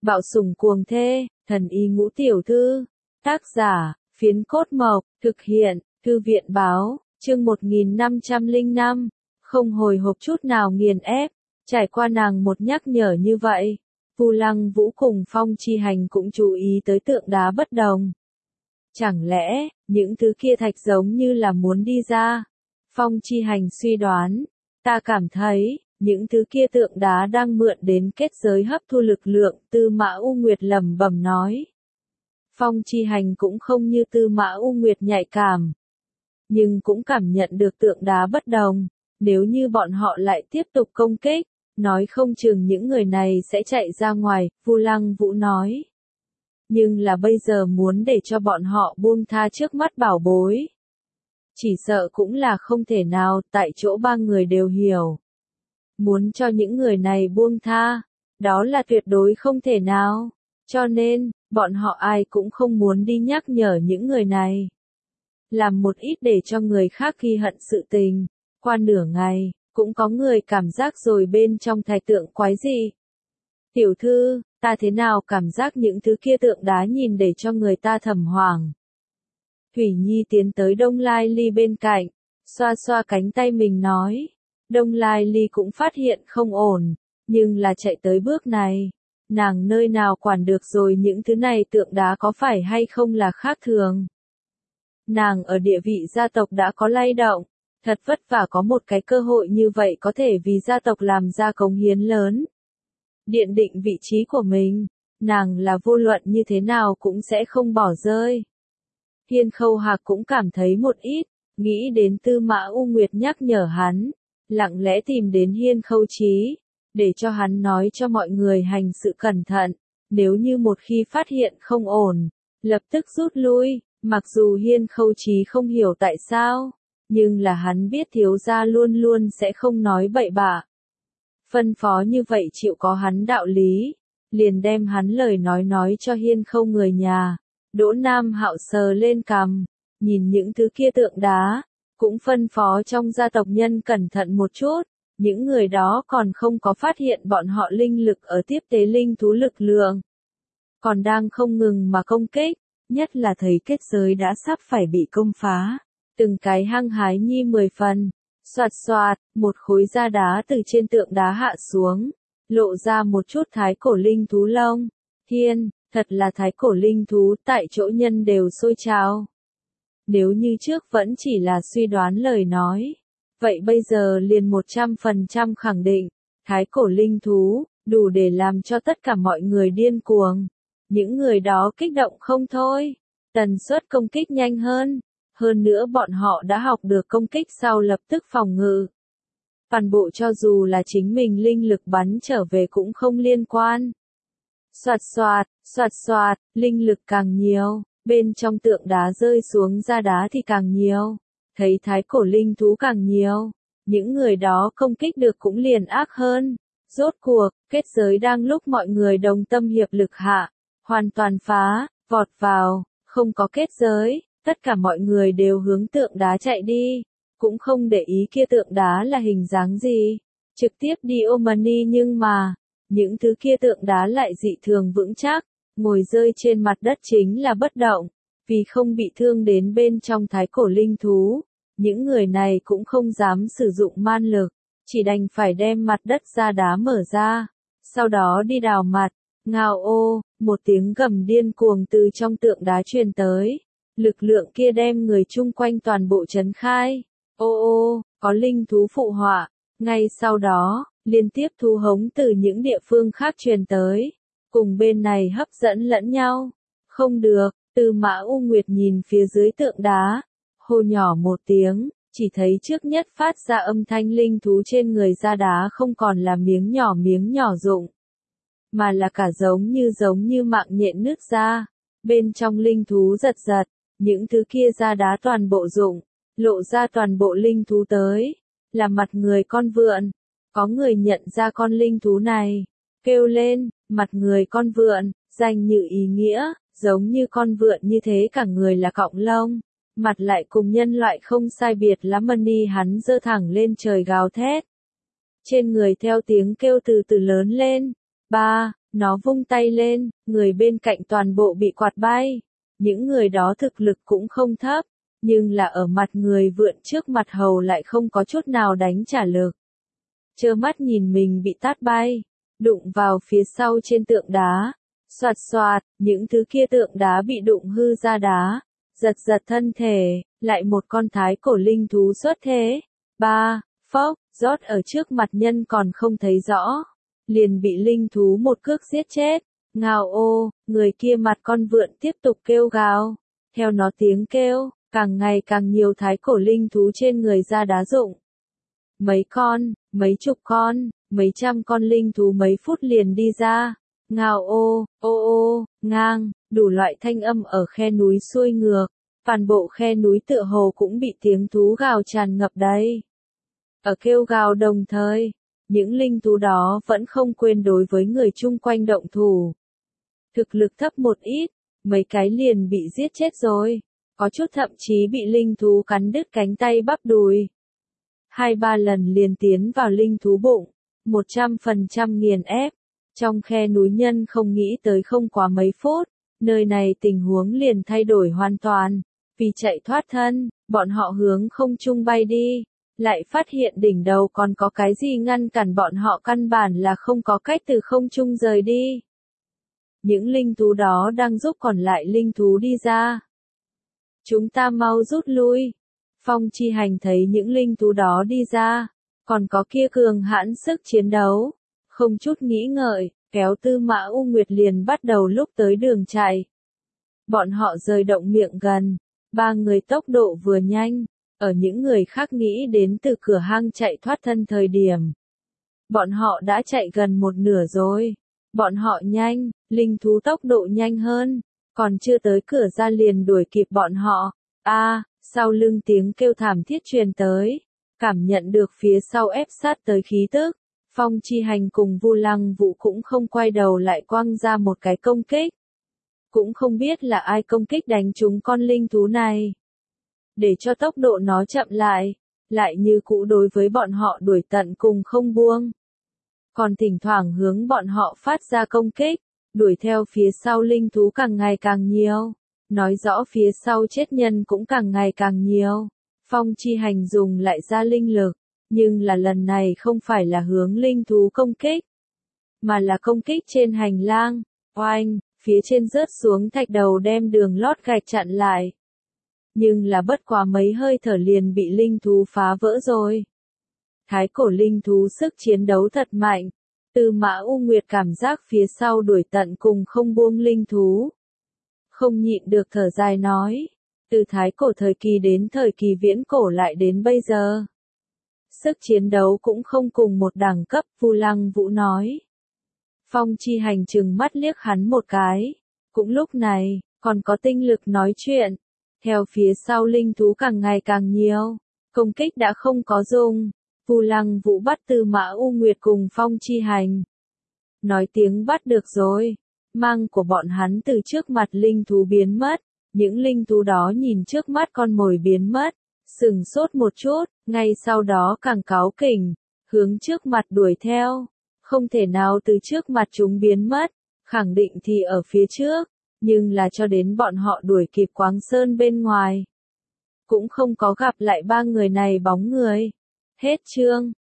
Bạo sủng cuồng thê, thần y ngũ tiểu thư. Tác giả, Phiến Cốt Mộc, thực hiện, Thư viện Báo, chương 1505, không hồi hộp chút nào nghiền ép, trải qua nàng một nhắc nhở như vậy. Vu Lăng Vũ cùng Phong Chi Hành cũng chú ý tới tượng đá bất đồng. Chẳng lẽ, những thứ kia thạch giống như là muốn đi ra? Phong Chi Hành suy đoán, ta cảm thấy, những thứ kia tượng đá đang mượn đến kết giới hấp thu lực lượng, Tư Mã U Nguyệt lẩm bẩm nói. Phong Chi Hành cũng không như Tư Mã U Nguyệt nhạy cảm, nhưng cũng cảm nhận được tượng đá bất đồng, nếu như bọn họ lại tiếp tục công kích, nói không chừng những người này sẽ chạy ra ngoài, Vu Lăng Vũ nói. Nhưng là bây giờ muốn để cho bọn họ buông tha trước mắt bảo bối. Chỉ sợ cũng là không thể nào, tại chỗ ba người đều hiểu. Muốn cho những người này buông tha, đó là tuyệt đối không thể nào. Cho nên, bọn họ ai cũng không muốn đi nhắc nhở những người này. Làm một ít để cho người khác ghi hận sự tình. Qua nửa ngày, cũng có người cảm giác rồi bên trong thạch tượng quái dị. Tiểu thư, ta thế nào cảm giác những thứ kia tượng đá nhìn để cho người ta thầm hoảng. Thủy Nhi tiến tới Đông Lai Ly bên cạnh, xoa xoa cánh tay mình nói. Đông Lai Ly cũng phát hiện không ổn, nhưng là chạy tới bước này. Nàng nơi nào quản được rồi những thứ này tượng đá có phải hay không là khác thường. Nàng ở địa vị gia tộc đã có lay động, thật vất vả có một cái cơ hội như vậy có thể vì gia tộc làm ra cống hiến lớn. Điện định vị trí của mình, nàng là vô luận như thế nào cũng sẽ không bỏ rơi. Hiên Khâu Hạc cũng cảm thấy một ít, nghĩ đến Tư Mã U Nguyệt nhắc nhở hắn, lặng lẽ tìm đến Hiên Khâu Chí, để cho hắn nói cho mọi người hành sự cẩn thận, nếu như một khi phát hiện không ổn, lập tức rút lui, mặc dù Hiên Khâu Chí không hiểu tại sao, nhưng là hắn biết thiếu gia luôn luôn sẽ không nói bậy bạ. Phân phó như vậy chịu có hắn đạo lý, liền đem hắn lời nói cho Hiên Khâu người nhà. Đỗ Nam Hạo sờ lên cằm, nhìn những thứ kia tượng đá, cũng phân phó trong gia tộc nhân cẩn thận một chút, những người đó còn không có phát hiện bọn họ linh lực ở tiếp tế linh thú lực lượng. Còn đang không ngừng mà công kích, nhất là thấy kết giới đã sắp phải bị công phá, từng cái hăng hái nhi 10 phần, xoạt xoạt, một khối da đá từ trên tượng đá hạ xuống, lộ ra một chút thái cổ linh thú lông, thiên. Thật là thái cổ linh thú, tại chỗ nhân đều sôi trào. Nếu như trước vẫn chỉ là suy đoán lời nói, vậy bây giờ liền 100% khẳng định, thái cổ linh thú, đủ để làm cho tất cả mọi người điên cuồng. Những người đó kích động không thôi, tần suất công kích nhanh hơn nữa bọn họ đã học được công kích sau lập tức phòng ngự. Toàn bộ cho dù là chính mình linh lực bắn trở về cũng không liên quan. Xoạt xoạt, linh lực càng nhiều, bên trong tượng đá rơi xuống ra đá thì càng nhiều, thấy thái cổ linh thú càng nhiều, những người đó công kích được cũng liền ác hơn. Rốt cuộc, kết giới đang lúc mọi người đồng tâm hiệp lực hạ, hoàn toàn phá, vọt vào, không có kết giới, tất cả mọi người đều hướng tượng đá chạy đi, cũng không để ý kia tượng đá là hình dáng gì, trực tiếp đi Omani nhưng mà. Những thứ kia tượng đá lại dị thường vững chắc, ngồi rơi trên mặt đất chính là bất động, vì không bị thương đến bên trong thái cổ linh thú. Những người này cũng không dám sử dụng man lực, chỉ đành phải đem mặt đất ra đá mở ra, sau đó đi đào mặt. Ngao ô, một tiếng gầm điên cuồng từ trong tượng đá truyền tới, lực lượng kia đem người chung quanh toàn bộ chấn khai. Ô, có linh thú phụ họa, ngay sau đó. Liên tiếp thu hống từ những địa phương khác truyền tới, cùng bên này hấp dẫn lẫn nhau. Không được, Tư Mã U Nguyệt nhìn phía dưới tượng đá, hô nhỏ một tiếng, chỉ thấy trước nhất phát ra âm thanh linh thú trên người da đá không còn là miếng nhỏ rụng, mà là cả giống như mạng nhện nứt ra, bên trong linh thú giật, những thứ kia da đá toàn bộ rụng, lộ ra toàn bộ linh thú tới, là mặt người con vượn. Có người nhận ra con linh thú này, kêu lên, mặt người con vượn, danh như ý nghĩa, giống như con vượn như thế cả người là cọng lông, mặt lại cùng nhân loại không sai biệt lắm. Mani hắn giơ thẳng lên trời gào thét. Trên người theo tiếng kêu từ từ lớn lên, Nó vung tay lên, người bên cạnh toàn bộ bị quạt bay. Những người đó thực lực cũng không thấp, nhưng là ở mặt người vượn trước mặt hầu lại không có chút nào đánh trả lực. Trơ mắt nhìn mình bị tát bay, đụng vào phía sau trên tượng đá. Soạt soạt, những thứ kia tượng đá bị đụng hư ra đá. Giật giật thân thể, lại một con thái cổ linh thú xuất thế. Ba, phốc, rót ở trước mặt nhân còn không thấy rõ. Liền bị linh thú một cước giết chết. Ngao ô, người kia mặt con vượn tiếp tục kêu gào. Theo nó tiếng kêu, càng ngày càng nhiều thái cổ linh thú trên người ra đá rụng. Mấy con, mấy chục con, mấy trăm con linh thú mấy phút liền đi ra. Ngao ô, ô, ngang, đủ loại thanh âm ở khe núi xuôi ngược. Toàn bộ khe núi tựa hồ cũng bị tiếng thú gào tràn ngập đầy. Ở kêu gào đồng thời, những linh thú đó vẫn không quên đối với người chung quanh động thủ. Thực lực thấp một ít, mấy cái liền bị giết chết rồi. Có chút thậm chí bị linh thú cắn đứt cánh tay bắp đùi. 2-3 lần liền tiến vào linh thú bụng, 100% nghiền ép. Trong khe núi nhân không nghĩ tới không quá mấy phút, nơi này tình huống liền thay đổi hoàn toàn. Vì chạy thoát thân, bọn họ hướng không trung bay đi, lại phát hiện đỉnh đầu còn có cái gì ngăn cản bọn họ, căn bản là không có cách từ không trung rời đi. Những linh thú đó đang giúp còn lại linh thú đi ra. Chúng ta mau rút lui. Phong Chi Hành thấy những linh thú đó đi ra, còn có kia cường hãn sức chiến đấu. Không chút nghĩ ngợi, kéo Tư Mã U Nguyệt liền bắt đầu lúc tới đường chạy. Bọn họ rời động miệng gần, 3 người tốc độ vừa nhanh, ở những người khác nghĩ đến từ cửa hang chạy thoát thân thời điểm. Bọn họ đã chạy gần một nửa rồi. Bọn họ nhanh, linh thú tốc độ nhanh hơn, còn chưa tới cửa ra liền đuổi kịp bọn họ. Sau lưng tiếng kêu thảm thiết truyền tới, cảm nhận được phía sau ép sát tới khí tức. Phong Chi Hành cùng Vu Lăng Vũ cũng không quay đầu lại quăng ra một cái công kích. Cũng không biết là ai công kích đánh trúng con linh thú này. Để cho tốc độ nó chậm lại như cũ đối với bọn họ đuổi tận cùng không buông. Còn thỉnh thoảng hướng bọn họ phát ra công kích, đuổi theo phía sau linh thú càng ngày càng nhiều. Nói rõ phía sau chết nhân cũng càng ngày càng nhiều. Phong Chi Hành dùng lại ra linh lực. Nhưng là lần này không phải là hướng linh thú công kích, mà là công kích trên hành lang. Oanh, phía trên rớt xuống thạch đầu đem đường lót gạch chặn lại. Nhưng là bất quá mấy hơi thở liền bị linh thú phá vỡ rồi. Thái cổ linh thú sức chiến đấu thật mạnh. Tư Mã U Nguyệt cảm giác phía sau đuổi tận cùng không buông linh thú. Không nhịn được thở dài nói. Từ thái cổ thời kỳ đến thời kỳ viễn cổ lại đến bây giờ. Sức chiến đấu cũng không cùng một đẳng cấp, Vu Lăng Vũ nói. Phong Chi Hành trừng mắt liếc hắn một cái. Cũng lúc này, còn có tinh lực nói chuyện. Theo phía sau linh thú càng ngày càng nhiều, công kích đã không có dùng. Vu Lăng Vũ bắt Tư Mã U Nguyệt cùng Phong Chi Hành. Nói tiếng bắt được rồi. Mang của bọn hắn từ trước mặt linh thú biến mất. Những linh thú đó nhìn trước mắt con mồi biến mất. Sừng sốt một chút, ngay sau đó càng cáu kỉnh, hướng trước mặt đuổi theo. Không thể nào từ trước mặt chúng biến mất, khẳng định thì ở phía trước, nhưng là cho đến bọn họ đuổi kịp Quáng Sơn bên ngoài. Cũng không có gặp lại 3 người này bóng người. Hết chương.